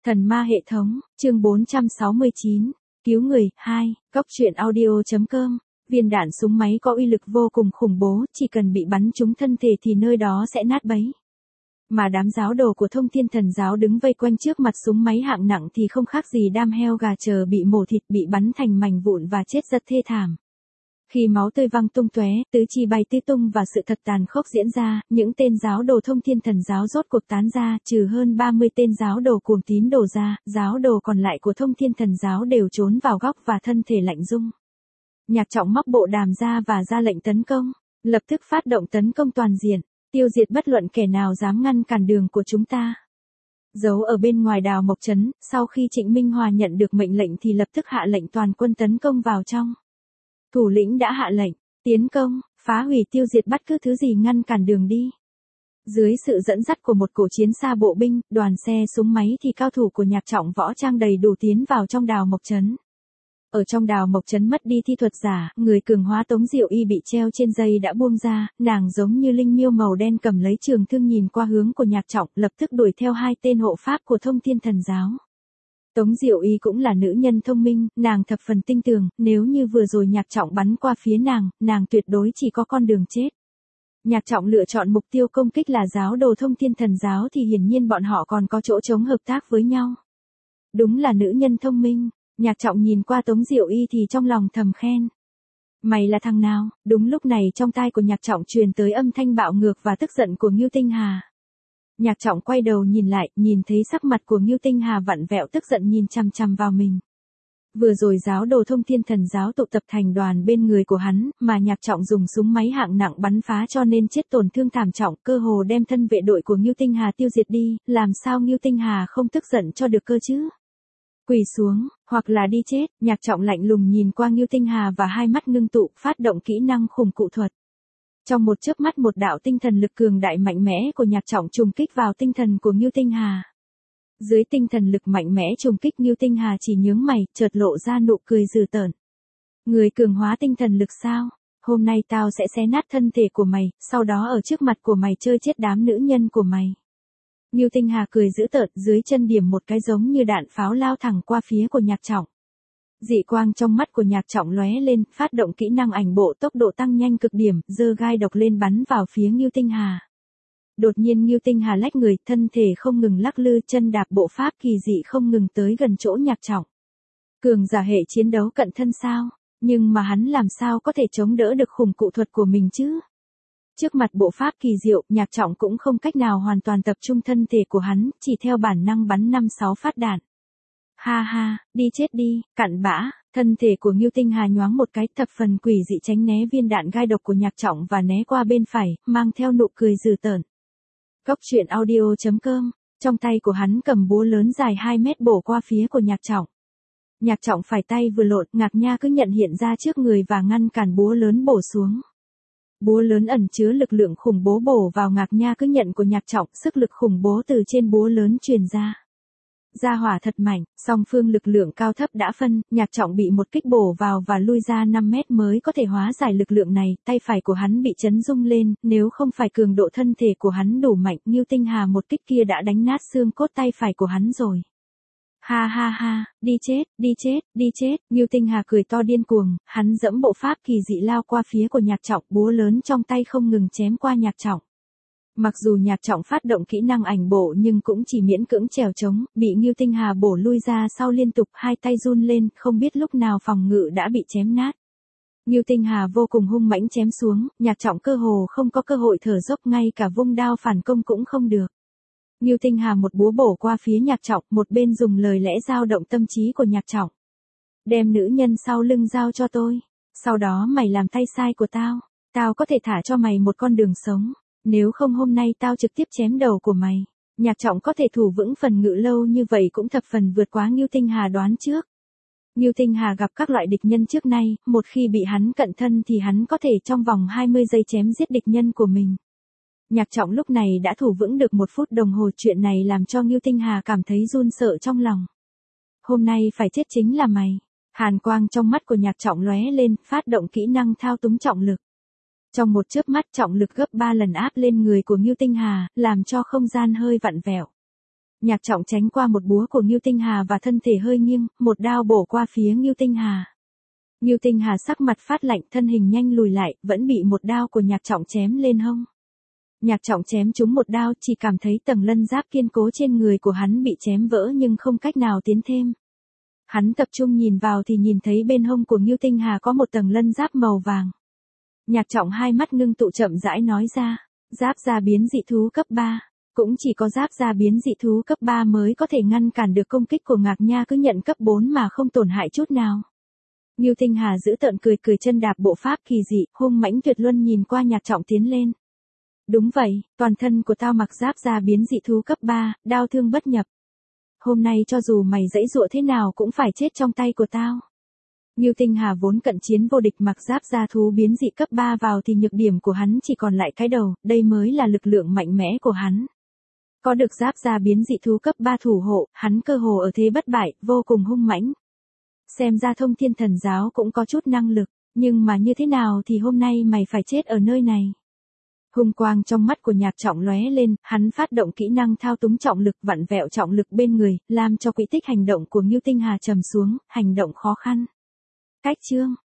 Thần ma hệ thống, chương 469, cứu người, 2, góc truyện audio.com, viên đạn súng máy có uy lực vô cùng khủng bố, chỉ cần bị bắn trúng thân thể thì nơi đó sẽ nát bấy. Mà đám giáo đồ của Thông Thiên Thần giáo đứng vây quanh trước mặt súng máy hạng nặng thì không khác gì đam heo gà chờ bị mổ thịt, bị bắn thành mảnh vụn và chết rất thê thảm. Khi máu tươi văng tung tóe, tứ chi bay tứ tung và sự thật tàn khốc diễn ra, những tên giáo đồ Thông Thiên Thần giáo rốt cuộc tán ra, trừ hơn 30 tên giáo đồ cuồng tín đồ ra, giáo đồ còn lại của Thông Thiên Thần giáo đều trốn vào góc và thân thể lạnh rung. Nhạc Trọng móc bộ đàm ra và ra lệnh tấn công, lập tức phát động tấn công toàn diện, tiêu diệt bất luận kẻ nào dám ngăn cản đường của chúng ta. Giấu ở bên ngoài Đào Mộc Trấn, sau khi Trịnh Minh Hòa nhận được mệnh lệnh thì lập tức hạ lệnh toàn quân tấn công vào trong. Thủ lĩnh đã hạ lệnh, tiến công, phá hủy tiêu diệt bất cứ thứ gì ngăn cản đường đi. Dưới sự dẫn dắt của một cổ chiến xa bộ binh, đoàn xe súng máy thì cao thủ của Nhạc Trọng võ trang đầy đủ tiến vào trong Đào Mộc Trấn. Ở trong Đào Mộc Trấn mất đi thi thuật giả, người cường hóa Tống Diệu Y bị treo trên dây đã buông ra, nàng giống như linh miêu màu đen cầm lấy trường thương nhìn qua hướng của Nhạc Trọng, lập tức đuổi theo hai tên hộ pháp của Thông Thiên Thần giáo. Tống Diệu Y cũng là nữ nhân thông minh, nàng thập phần tinh tường, nếu như vừa rồi Nhạc Trọng bắn qua phía nàng tuyệt đối chỉ có con đường chết. Nhạc Trọng lựa chọn mục tiêu công kích là giáo đồ Thông Thiên Thần giáo thì hiển nhiên bọn họ còn có chỗ trống hợp tác với nhau. Đúng là nữ nhân thông minh, Nhạc Trọng nhìn qua Tống Diệu Y thì trong lòng thầm khen. Mày là thằng nào? Đúng lúc này trong tai của Nhạc Trọng truyền tới âm thanh bạo ngược và tức giận của Ngưu Tinh Hà. Nhạc Trọng quay đầu nhìn lại, nhìn thấy sắc mặt của Ngưu Tinh Hà vặn vẹo tức giận nhìn chằm chằm vào mình. Vừa rồi giáo đồ Thông Thiên Thần giáo tụ tập thành đoàn bên người của hắn, mà Nhạc Trọng dùng súng máy hạng nặng bắn phá cho nên chết tổn thương thảm trọng, cơ hồ đem thân vệ đội của Ngưu Tinh Hà tiêu diệt đi, làm sao Ngưu Tinh Hà không tức giận cho được cơ chứ? Quỳ xuống, hoặc là đi chết, Nhạc Trọng lạnh lùng nhìn qua Ngưu Tinh Hà và hai mắt ngưng tụ, phát động kỹ năng khủng cụ thuật. Trong một chớp mắt một đạo tinh thần lực cường đại mạnh mẽ của Nhạc Trọng trùng kích vào tinh thần của Ngưu Tinh Hà. Dưới tinh thần lực mạnh mẽ trùng kích, Ngưu Tinh Hà chỉ nhướng mày, chợt lộ ra nụ cười dữ tợn. Người cường hóa tinh thần lực sao? Hôm nay tao sẽ xé nát thân thể của mày, sau đó ở trước mặt của mày chơi chết đám nữ nhân của mày. Ngưu Tinh Hà cười dữ tợn, dưới chân điểm một cái giống như đạn pháo lao thẳng qua phía của Nhạc Trọng. Dị quang trong mắt của Nhạc Trọng lóe lên, phát động kỹ năng ảnh bộ tốc độ tăng nhanh cực điểm, giơ gai độc lên bắn vào phía Ngưu Tinh Hà. Đột nhiên Ngưu Tinh Hà lách người, thân thể không ngừng lắc lư, chân đạp bộ pháp kỳ dị không ngừng tới gần chỗ Nhạc Trọng. Cường giả hệ chiến đấu cận thân sao? Nhưng mà hắn làm sao có thể chống đỡ được khủng cụ thuật của mình chứ? Trước mặt bộ pháp kỳ diệu, Nhạc Trọng cũng không cách nào hoàn toàn tập trung thân thể của hắn, chỉ theo bản năng bắn 5-6 phát đạn. Ha ha, đi chết đi, cặn bã, thân thể của Ngưu Tinh Hà nhoáng một cái, thập phần quỷ dị tránh né viên đạn gai độc của Nhạc Trọng và né qua bên phải, mang theo nụ cười dữ tợn. Góc truyện audio.com, trong tay của hắn cầm búa lớn dài 2 mét bổ qua phía của Nhạc Trọng. Nhạc Trọng phải tay vừa lộn, Ngạc Nha cứ nhận hiện ra trước người và ngăn cản búa lớn bổ xuống. Búa lớn ẩn chứa lực lượng khủng bố bổ vào Ngạc Nha cứ nhận của Nhạc Trọng, sức lực khủng bố từ trên búa lớn truyền ra. Gia hỏa thật mạnh, song phương lực lượng cao thấp đã phân, Nhạc Trọng bị một kích bổ vào và lui ra 5 mét mới có thể hóa giải lực lượng này, tay phải của hắn bị chấn rung lên, nếu không phải cường độ thân thể của hắn đủ mạnh, Ngưu Tinh Hà một kích kia đã đánh nát xương cốt tay phải của hắn rồi. Ha ha ha, đi chết, đi chết, đi chết, Ngưu Tinh Hà cười to điên cuồng, hắn dẫm bộ pháp kỳ dị lao qua phía của Nhạc Trọng, búa lớn trong tay không ngừng chém qua Nhạc Trọng. Mặc dù Nhạc Trọng phát động kỹ năng ảnh bộ nhưng cũng chỉ miễn cưỡng trèo trống, bị Ngưu Tinh Hà bổ lui ra sau liên tục, hai tay run lên, không biết lúc nào phòng ngự đã bị chém nát. Ngưu Tinh Hà vô cùng hung mãnh chém xuống, Nhạc Trọng cơ hồ không có cơ hội thở dốc, ngay cả vung đao phản công cũng không được. Ngưu Tinh Hà một búa bổ qua phía Nhạc Trọng, một bên dùng lời lẽ dao động tâm trí của Nhạc Trọng. Đem nữ nhân sau lưng giao cho tôi, sau đó mày làm tay sai của tao có thể thả cho mày một con đường sống. Nếu không hôm nay tao trực tiếp chém đầu của mày. Nhạc Trọng có thể thủ vững phần ngự lâu như vậy cũng thập phần vượt quá Ngưu Tinh Hà đoán trước. Ngưu Tinh Hà gặp các loại địch nhân trước nay, một khi bị hắn cận thân thì hắn có thể trong vòng 20 giây chém giết địch nhân của mình. Nhạc Trọng lúc này đã thủ vững được 1 phút đồng hồ, chuyện này làm cho Ngưu Tinh Hà cảm thấy run sợ trong lòng. Hôm nay phải chết chính là mày. Hàn quang trong mắt của Nhạc Trọng lóe lên, phát động kỹ năng thao túng trọng lực. Trong một chớp mắt trọng lực gấp 3 lần áp lên người của Ngưu Tinh Hà, làm cho không gian hơi vặn vẹo. Nhạc Trọng tránh qua một búa của Ngưu Tinh Hà và thân thể hơi nghiêng, một đao bổ qua phía Ngưu Tinh Hà. Ngưu Tinh Hà sắc mặt phát lạnh, thân hình nhanh lùi lại, vẫn bị một đao của Nhạc Trọng chém lên hông. Nhạc Trọng chém trúng một đao, chỉ cảm thấy tầng lân giáp kiên cố trên người của hắn bị chém vỡ nhưng không cách nào tiến thêm. Hắn tập trung nhìn vào thì nhìn thấy bên hông của Ngưu Tinh Hà có một tầng lân giáp màu vàng. Nhạc Trọng hai mắt ngưng tụ chậm rãi nói ra, giáp da biến dị thú cấp 3. Cũng chỉ có giáp da biến dị thú cấp 3 mới có thể ngăn cản được công kích của Ngạc Nha cứ nhận cấp 4 mà không tổn hại chút nào. Ngưu Tinh Hà giữ tợn cười cười chân đạp bộ pháp kỳ dị, hung mãnh tuyệt luân nhìn qua Nhạc Trọng tiến lên. Đúng vậy, toàn thân của tao mặc giáp da biến dị thú cấp 3, đao thương bất nhập. Hôm nay cho dù mày giãy giụa thế nào cũng phải chết trong tay của tao. Ngưu Tinh Hà vốn cận chiến vô địch, mặc giáp da thú biến dị cấp 3 vào thì nhược điểm của hắn chỉ còn lại cái đầu, đây mới là lực lượng mạnh mẽ của hắn. Có được giáp da biến dị thú cấp 3 thủ hộ, hắn cơ hồ ở thế bất bại, vô cùng hung mãnh. Xem ra Thông Thiên Thần Giáo cũng có chút năng lực, nhưng mà như thế nào thì hôm nay mày phải chết ở nơi này. Hung quang trong mắt của Nhạc Trọng lóe lên, hắn phát động kỹ năng thao túng trọng lực, vặn vẹo trọng lực bên người, làm cho quỹ tích hành động của Ngưu Tinh Hà trầm xuống, hành động khó khăn. Cách chương